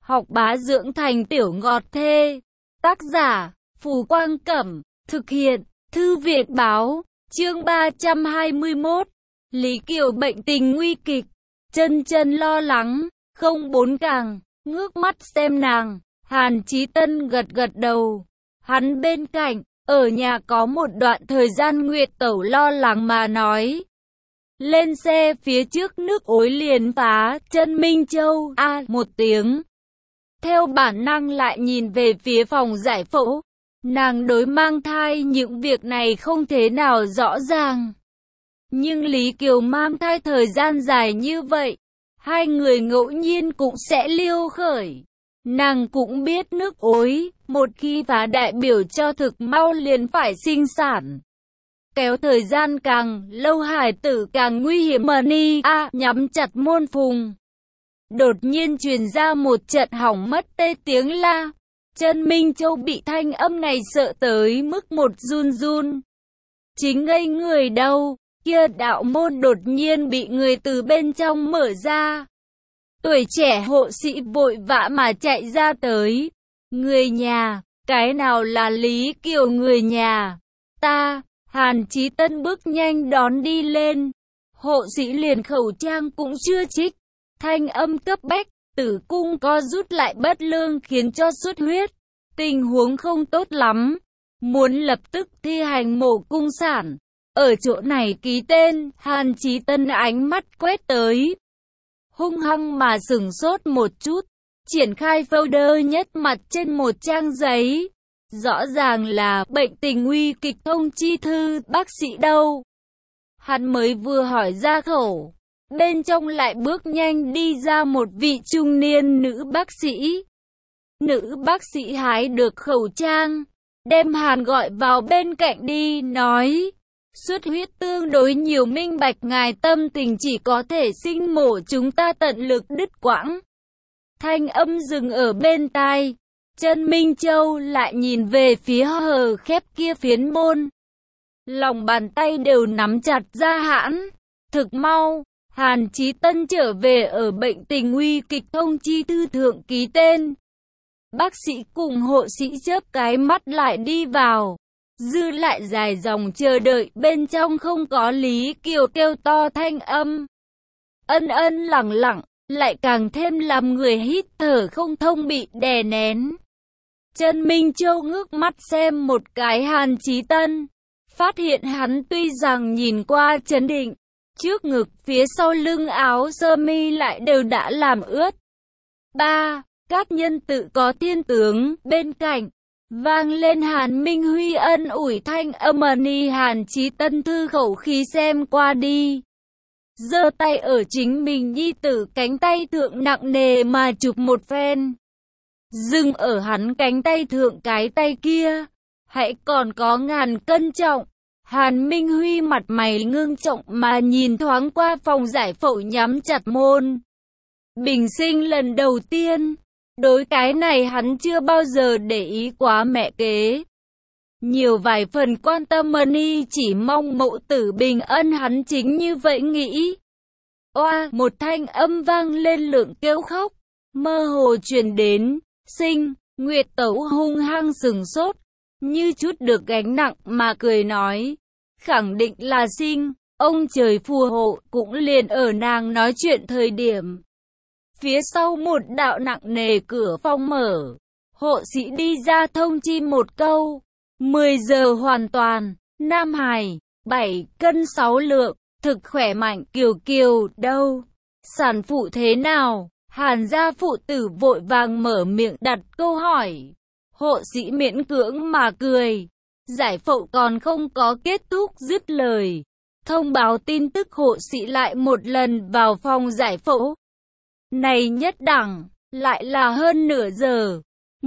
học bá dưỡng thành tiểu ngọt thê. Tác giả, Phù Quang Cẩm, thực hiện, Thư viện Báo, chương 321. Lý Kiều bệnh tình nguy kịch, chân chân lo lắng, không bốn càng, ngước mắt xem nàng. Hàn Chí Tân gật gật đầu. Hắn bên cạnh, ở nhà có một đoạn thời gian Nguyệt Tẩu lo lắng mà nói. Lên xe phía trước nước ối liền phá chân Minh Châu một tiếng. Theo bản năng lại nhìn về phía phòng giải phẫu. Nàng đối mang thai những việc này không thế nào rõ ràng. Nhưng Lý Kiều mang thai thời gian dài như vậy, hai người ngẫu nhiên cũng sẽ liêu khởi. Nàng cũng biết nước ối, một khi phá đại biểu cho thực mau liền phải sinh sản. Kéo thời gian càng lâu hải tử càng nguy hiểm. Mani nhắm chặt môn phùng. Đột nhiên truyền ra một trận hỏng mất tê tiếng la. Chân Minh Châu bị thanh âm này sợ tới mức một run run. Chính ngây người đâu, kia đạo môn đột nhiên bị người từ bên trong mở ra. Tuổi trẻ hộ sĩ vội vã mà chạy ra tới. Người nhà, cái nào là Lý Kiều người nhà? Ta, Hàn Chí Tân bước nhanh đón đi lên. Hộ sĩ liền khẩu trang cũng chưa trích. Thanh âm cấp bách, tử cung co rút lại bất lương khiến cho xuất huyết. Tình huống không tốt lắm. Muốn lập tức thi hành mổ cung sản. Ở chỗ này ký tên, Hàn Chí Tân ánh mắt quét tới. Hung hăng mà sửng sốt một chút. Triển khai folder nhất mặt trên một trang giấy. Rõ ràng là bệnh tình nguy kịch thông chi thư, bác sĩ đâu? Hắn mới vừa hỏi ra khẩu. Bên trong lại bước nhanh đi ra một vị trung niên nữ bác sĩ. Nữ bác sĩ hái được khẩu trang, đem Hàn gọi vào bên cạnh đi, nói. Xuất huyết tương đối nhiều, minh bạch ngài tâm tình, chỉ có thể sinh mổ, chúng ta tận lực đứt quãng. Thanh âm dừng ở bên tai. Chân Minh Châu lại nhìn về phía hờ khép kia phiến môn. Lòng bàn tay đều nắm chặt ra hãn. Thực mau, Hàn Chí Tân trở về ở bệnh tình nguy kịch thông chi thư thượng ký tên. Bác sĩ cùng hộ sĩ chớp cái mắt lại đi vào. Dư lại dài dòng chờ đợi, bên trong không có Lý Kiều kêu to thanh âm. Ân ân lẳng lặng, lại càng thêm làm người hít thở không thông, bị đè nén. Chân Minh Châu ngước mắt xem một cái Hàn Chí Tân. Phát hiện hắn tuy rằng nhìn qua trấn định, trước ngực phía sau lưng áo sơ mi lại đều đã làm ướt. Các nhân tự có thiên tướng. Bên cạnh vang lên Hàn Minh Huy ân ủi thanh âm. Hàn Chí Tân thư khẩu khí xem qua đi, giơ tay ở chính mình nhi tử cánh tay thượng nặng nề mà chụp một phen. Dừng ở hắn cánh tay thượng cái tay kia, hãy còn có ngàn cân trọng. Hàn Minh Huy mặt mày ngưng trọng mà nhìn thoáng qua phòng giải phẫu nhắm chặt môn. Bình sinh lần đầu tiên, đối cái này hắn chưa bao giờ để ý quá mẹ kế. Nhiều vài phần quan tâm. Mani chỉ mong mẫu tử bình ân, hắn chính như vậy nghĩ. Oa, một thanh âm vang lên, lượng kêu khóc mơ hồ truyền đến. Sinh. Nguyệt Tẩu hung hăng sừng sốt, như chút được gánh nặng mà cười nói. Khẳng định là sinh, ông trời phù hộ. Cũng liền ở nàng nói chuyện thời điểm, phía sau một đạo nặng nề cửa phòng mở. Hộ sĩ đi ra thông chi một câu. 10 giờ hoàn toàn. Nam hài, 7 cân 6 lượng, thực khỏe mạnh. Kiều Kiều đâu? Sản phụ thế nào? Hàn gia phụ tử vội vàng mở miệng đặt câu hỏi. Hộ sĩ miễn cưỡng mà cười. Giải phẫu còn không có kết thúc, dứt lời. Thông báo tin tức, hộ sĩ lại một lần vào phòng giải phẫu. Này nhất đẳng, lại là hơn nửa giờ.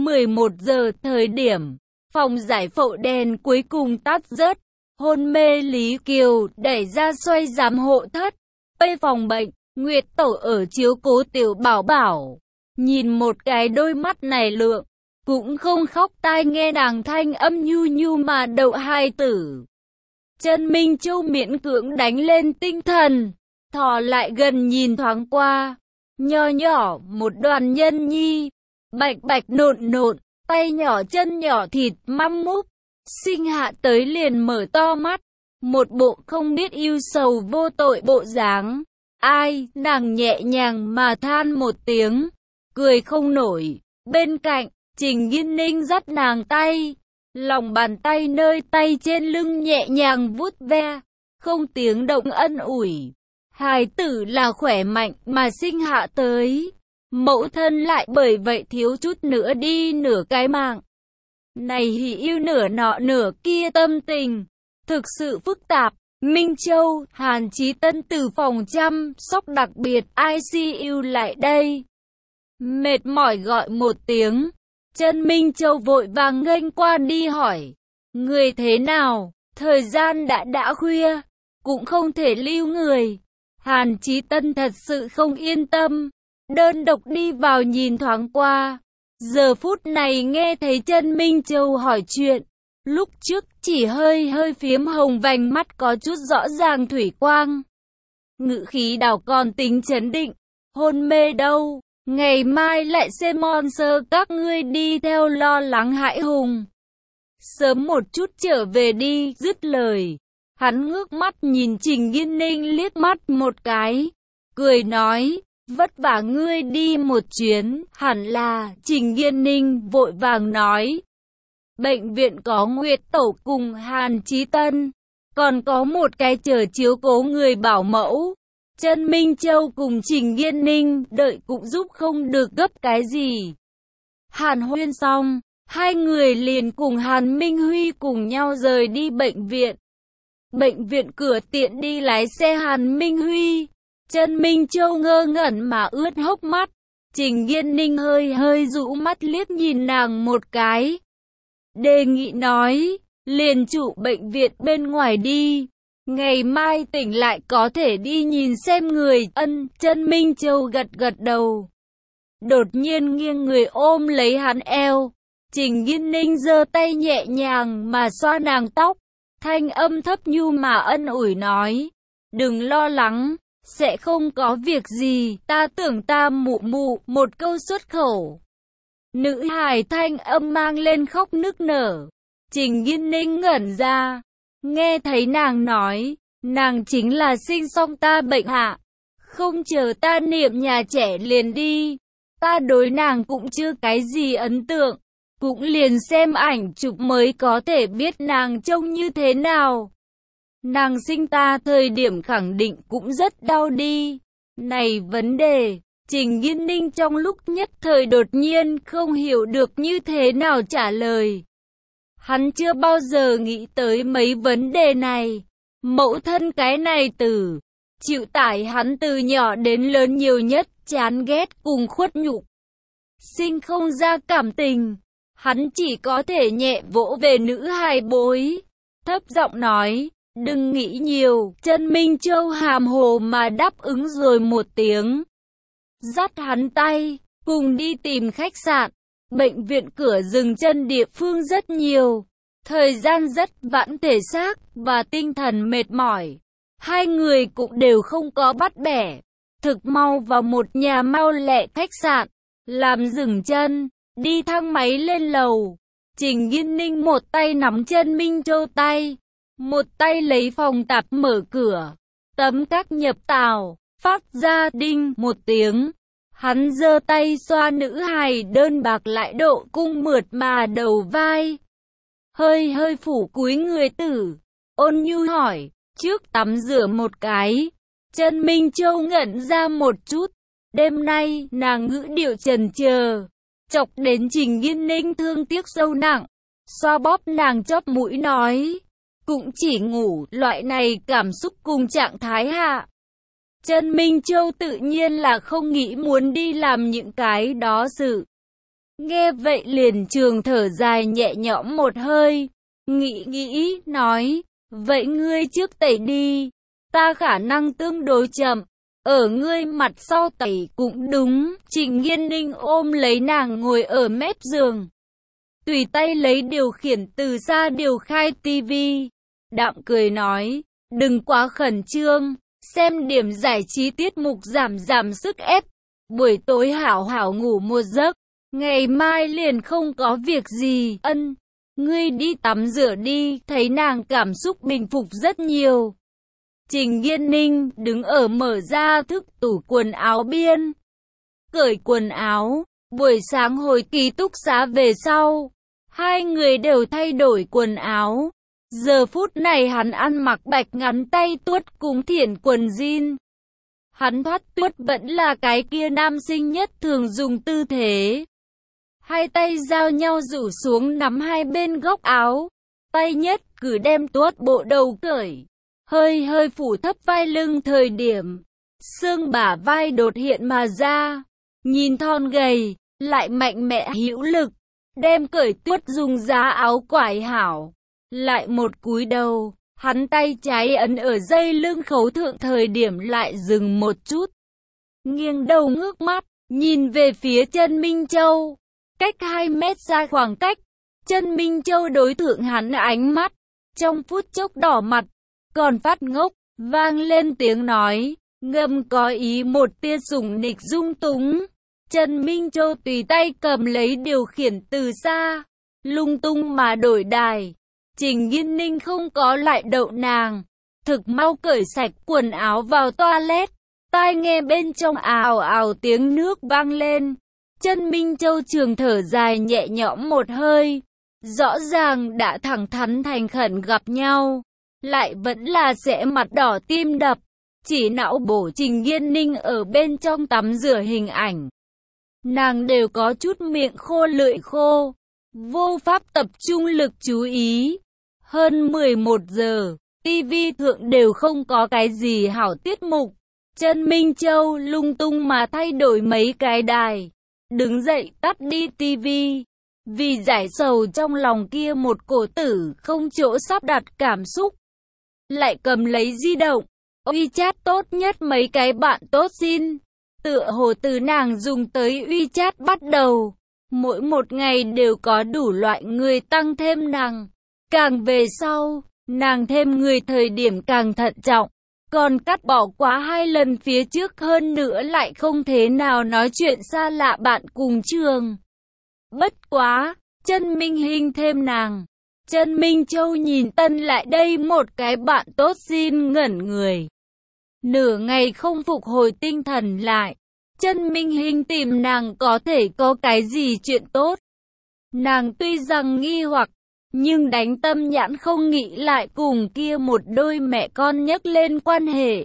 11 giờ thời điểm, phòng giải phẫu đèn cuối cùng tắt rớt. Hôn mê Lý Kiều đẩy ra xoay giám hộ thất. Tây phòng bệnh, Nguyệt Tẩu ở chiếu cố tiểu bảo bảo. Nhìn một cái đôi mắt này lượng, cũng không khóc, tai nghe nàng thanh âm nhu nhu mà đậu hai tử. Chân Minh Châu miễn cưỡng đánh lên tinh thần, thò lại gần nhìn thoáng qua. Nho nhỏ một đoàn nhân nhi, bạch bạch nộn nộn, tay nhỏ chân nhỏ thịt măm múp. Sinh Hạ tới liền mở to mắt, một bộ không biết ưu sầu vô tội bộ dáng. Ai, nàng nhẹ nhàng mà than một tiếng, cười không nổi. Bên cạnh, Trình Nghiên Ninh dắt nàng tay, lòng bàn tay nơi tay trên lưng nhẹ nhàng vuốt ve, không tiếng động ân ủi. Hài tử là khỏe mạnh mà sinh hạ tới, mẫu thân lại bởi vậy thiếu chút nữa đi nửa cái mạng. Này hỉ yêu nửa nọ nửa kia tâm tình, thực sự phức tạp. Minh Châu, Hàn Chí Tân từ phòng chăm sóc đặc biệt ICU lại đây. Mệt mỏi gọi một tiếng, Chân Minh Châu vội vàng nghênh qua đi hỏi, người thế nào, thời gian đã khuya, cũng không thể lưu người. Hàn Chí Tân thật sự không yên tâm, đơn độc đi vào nhìn thoáng qua. Giờ phút này nghe thấy Chân Minh Châu hỏi chuyện, lúc trước chỉ hơi phiếm hồng vành mắt có chút rõ ràng thủy quang. Ngữ khí đảo còn tính chấn định, hôn mê đâu, ngày mai lại xem monster các ngươi đi theo lo lắng hãi hùng. Sớm một chút trở về đi, dứt lời. Hắn ngước mắt nhìn Trình Nghiên Ninh liếc mắt một cái, cười nói, vất vả ngươi đi một chuyến, hẳn là. Trình Nghiên Ninh vội vàng nói, bệnh viện có Nguyệt Tẩu cùng Hàn Chí Tân, còn có một cái chờ chiếu cố người bảo mẫu. Chân Minh Châu cùng Trình Nghiên Ninh đợi cũng giúp không được gấp cái gì. Hàn huyên xong, hai người liền cùng Hàn Minh Huy cùng nhau rời đi bệnh viện. Bệnh viện cửa tiện đi lái xe Hàn Minh Huy. Chân Minh Châu ngơ ngẩn mà ướt hốc mắt. Trình Nghiên Ninh hơi rũ mắt liếc nhìn nàng một cái, đề nghị nói, liền trụ bệnh viện bên ngoài đi, ngày mai tỉnh lại có thể đi nhìn xem người. Ân. Chân Minh Châu gật đầu, đột nhiên nghiêng người ôm lấy hắn eo. Trình Nghiên Ninh giơ tay nhẹ nhàng mà xoa nàng tóc, thanh âm thấp nhu mà ân ủi nói, đừng lo lắng, sẽ không có việc gì, ta tưởng ta mụ một câu xuất khẩu. Nữ hài thanh âm mang lên khóc nức nở. Trình Nghiên Ninh ngẩn ra, nghe thấy nàng nói, nàng chính là sinh xong ta bệnh hạ, không chờ ta niệm nhà trẻ liền đi. Ta đối nàng cũng chưa cái gì ấn tượng, cũng liền xem ảnh chụp mới có thể biết nàng trông như thế nào. Nàng sinh ta thời điểm khẳng định cũng rất đau đi. Này vấn đề, Trình Nghiên Ninh trong lúc nhất thời đột nhiên không hiểu được như thế nào trả lời. Hắn chưa bao giờ nghĩ tới mấy vấn đề này. Mẫu thân cái này từ chịu tải hắn từ nhỏ đến lớn nhiều nhất, chán ghét cùng khuất nhục. Sinh không ra cảm tình, hắn chỉ có thể nhẹ vỗ về nữ hài bối, thấp giọng nói, đừng nghĩ nhiều. Chân Minh Châu hàm hồ mà đáp ứng rồi một tiếng, dắt hắn tay, cùng đi tìm khách sạn. Bệnh viện cửa dừng chân địa phương rất nhiều, thời gian rất vãn, thể xác và tinh thần mệt mỏi. Hai người cũng đều không có bắt bẻ, thực mau vào một nhà mau lẹ khách sạn, làm dừng chân, đi thang máy lên lầu. Trình Nghiên Ninh một tay nắm Chân Minh Châu tay, một tay lấy phòng tạp mở cửa, tấm các nhập tàu, phát ra đinh một tiếng. Hắn giơ tay xoa nữ hài đơn bạc lại độ cung mượt mà đầu vai, hơi phủ cúi người tử, ôn nhu hỏi, trước tắm rửa một cái. Chân Minh Châu ngẩn ra một chút, đêm nay nàng ngữ điệu chần chờ, chọc đến Trình Nghiên Ninh thương tiếc sâu nặng, xoa bóp nàng chóp mũi nói, cũng chỉ ngủ, loại này cảm xúc cùng trạng thái hạ. Chân Minh Châu tự nhiên là không nghĩ muốn đi làm những cái đó sự. Nghe vậy liền trường thở dài nhẹ nhõm một hơi, nghĩ, nói, vậy ngươi trước tẩy đi, ta khả năng tương đối chậm, ở ngươi mặt sau tẩy cũng đúng. Trình Nghiên Ninh ôm lấy nàng ngồi ở mép giường, tùy tay lấy điều khiển từ xa điều khai tivi, đạm cười nói, đừng quá khẩn trương, xem điểm giải trí tiết mục giảm sức ép, buổi tối hảo ngủ một giấc. ngày mai liền không có việc gì. Ân, ngươi đi tắm rửa đi. Thấy nàng cảm xúc bình phục rất nhiều. Trình Yên Ninh đứng ở mở ra thức tủ quần áo biên. Cởi quần áo, buổi sáng hồi ký túc xá về sau. Hai người đều thay đổi quần áo. Giờ phút này hắn ăn mặc bạch ngắn tay tuốt cùng thiển quần jean. Hắn thoát tuốt vẫn là cái kia nam sinh nhất thường dùng tư thế. Hai tay giao nhau rủ xuống nắm hai bên góc áo. Tay nhất cử đem tuốt bộ đầu cởi. Hơi phủ thấp vai lưng thời điểm. Xương bả vai đột hiện mà ra. Nhìn thon gầy, lại mạnh mẽ hữu lực. Đem cởi tuốt dùng giá áo quải hảo. Lại một cúi đầu, hắn tay trái ấn ở dây lưng khấu thượng thời điểm lại dừng một chút. Nghiêng đầu ngước mắt, nhìn về phía Chân Minh Châu. Cách 2 mét ra khoảng cách, Chân Minh Châu đối thượng hắn ánh mắt. Trong phút chốc đỏ mặt, còn phát ngốc, vang lên tiếng nói, ngầm có ý một tia sủng nịch dung túng. Chân Minh Châu tùy tay cầm lấy điều khiển từ xa, lung tung mà đổi đài. Trình Yên Ninh không có lại đậu nàng, thực mau cởi sạch quần áo vào toilet. Tai nghe bên trong ào ào tiếng nước vang lên. Chân Minh Châu trường thở dài nhẹ nhõm một hơi. Rõ ràng đã thẳng thắn thành khẩn gặp nhau, lại vẫn là sẽ mặt đỏ tim đập. Chỉ não bổ Trình Yên Ninh ở bên trong tắm rửa hình ảnh. Nàng đều có chút miệng khô lưỡi khô, vô pháp tập trung lực chú ý. Hơn 11 giờ, TV thượng đều không có cái gì hảo tiết mục. Chân Minh Châu lung tung mà thay đổi mấy cái đài. Đứng dậy tắt đi TV. Vì giải sầu trong lòng kia một cổ tử không chỗ sắp đặt cảm xúc. Lại cầm lấy di động. WeChat tốt nhất mấy cái bạn tốt xin. Tựa hồ từ nàng dùng tới WeChat bắt đầu. Mỗi một ngày đều có đủ loại người tăng thêm nàng. Càng về sau, nàng thêm người thời điểm càng thận trọng. Còn cắt bỏ quá 2 lần phía trước hơn nữa lại không thế nào nói chuyện xa lạ bạn cùng trường. Bất quá, Chân Minh Hinh thêm nàng. Chân Minh Châu nhìn tân lại đây một cái bạn tốt xin ngẩn người. Nửa ngày không phục hồi tinh thần lại. Chân Minh Hinh tìm nàng có thể có cái gì chuyện tốt. Nàng tuy rằng nghi hoặc, nhưng đánh tâm nhãn không nghĩ lại cùng kia một đôi mẹ con nhắc lên quan hệ.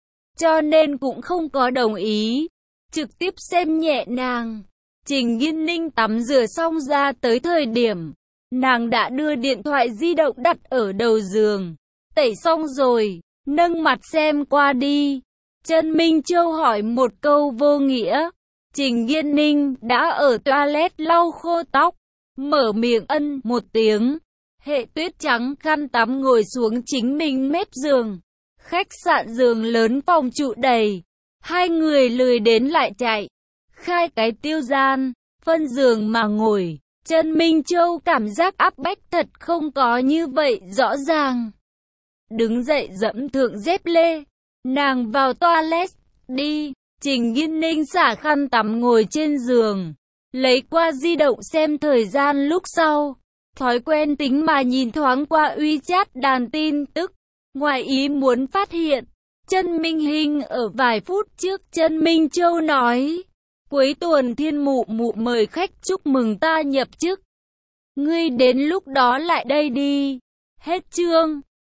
Cho nên cũng không có đồng ý, trực tiếp xem nhẹ nàng. Trình Yên Ninh tắm rửa xong ra tới thời điểm, nàng đã đưa điện thoại di động đặt ở đầu giường. Tẩy xong rồi, nâng mặt xem qua đi. Chân Minh Châu hỏi một câu vô nghĩa. Trình Yên Ninh đã ở toilet lau khô tóc. Mở miệng ân một tiếng. Hệ tuyết trắng khăn tắm ngồi xuống chính mình mép giường. Khách sạn giường lớn phòng trụ đầy. Hai người lười đến lại chạy. Khai cái tiêu gian, phân giường mà ngồi. Chân Minh Châu cảm giác áp bách thật không có như vậy rõ ràng. Đứng dậy dẫm thượng dép lê. Nàng vào toilet, đi. Trình Yên Ninh xả khăn tắm ngồi trên giường. Lấy qua di động xem thời gian lúc sau. Thói quen tính mà nhìn thoáng qua WeChat đàn tin tức. Ngoài ý muốn phát hiện. Chân Minh Hinh ở vài phút trước Chân Minh Châu nói. Cuối tuần Thiên Mụ Mụ mời khách chúc mừng ta nhập chức. Ngươi đến lúc đó lại đây đi. Hết chương.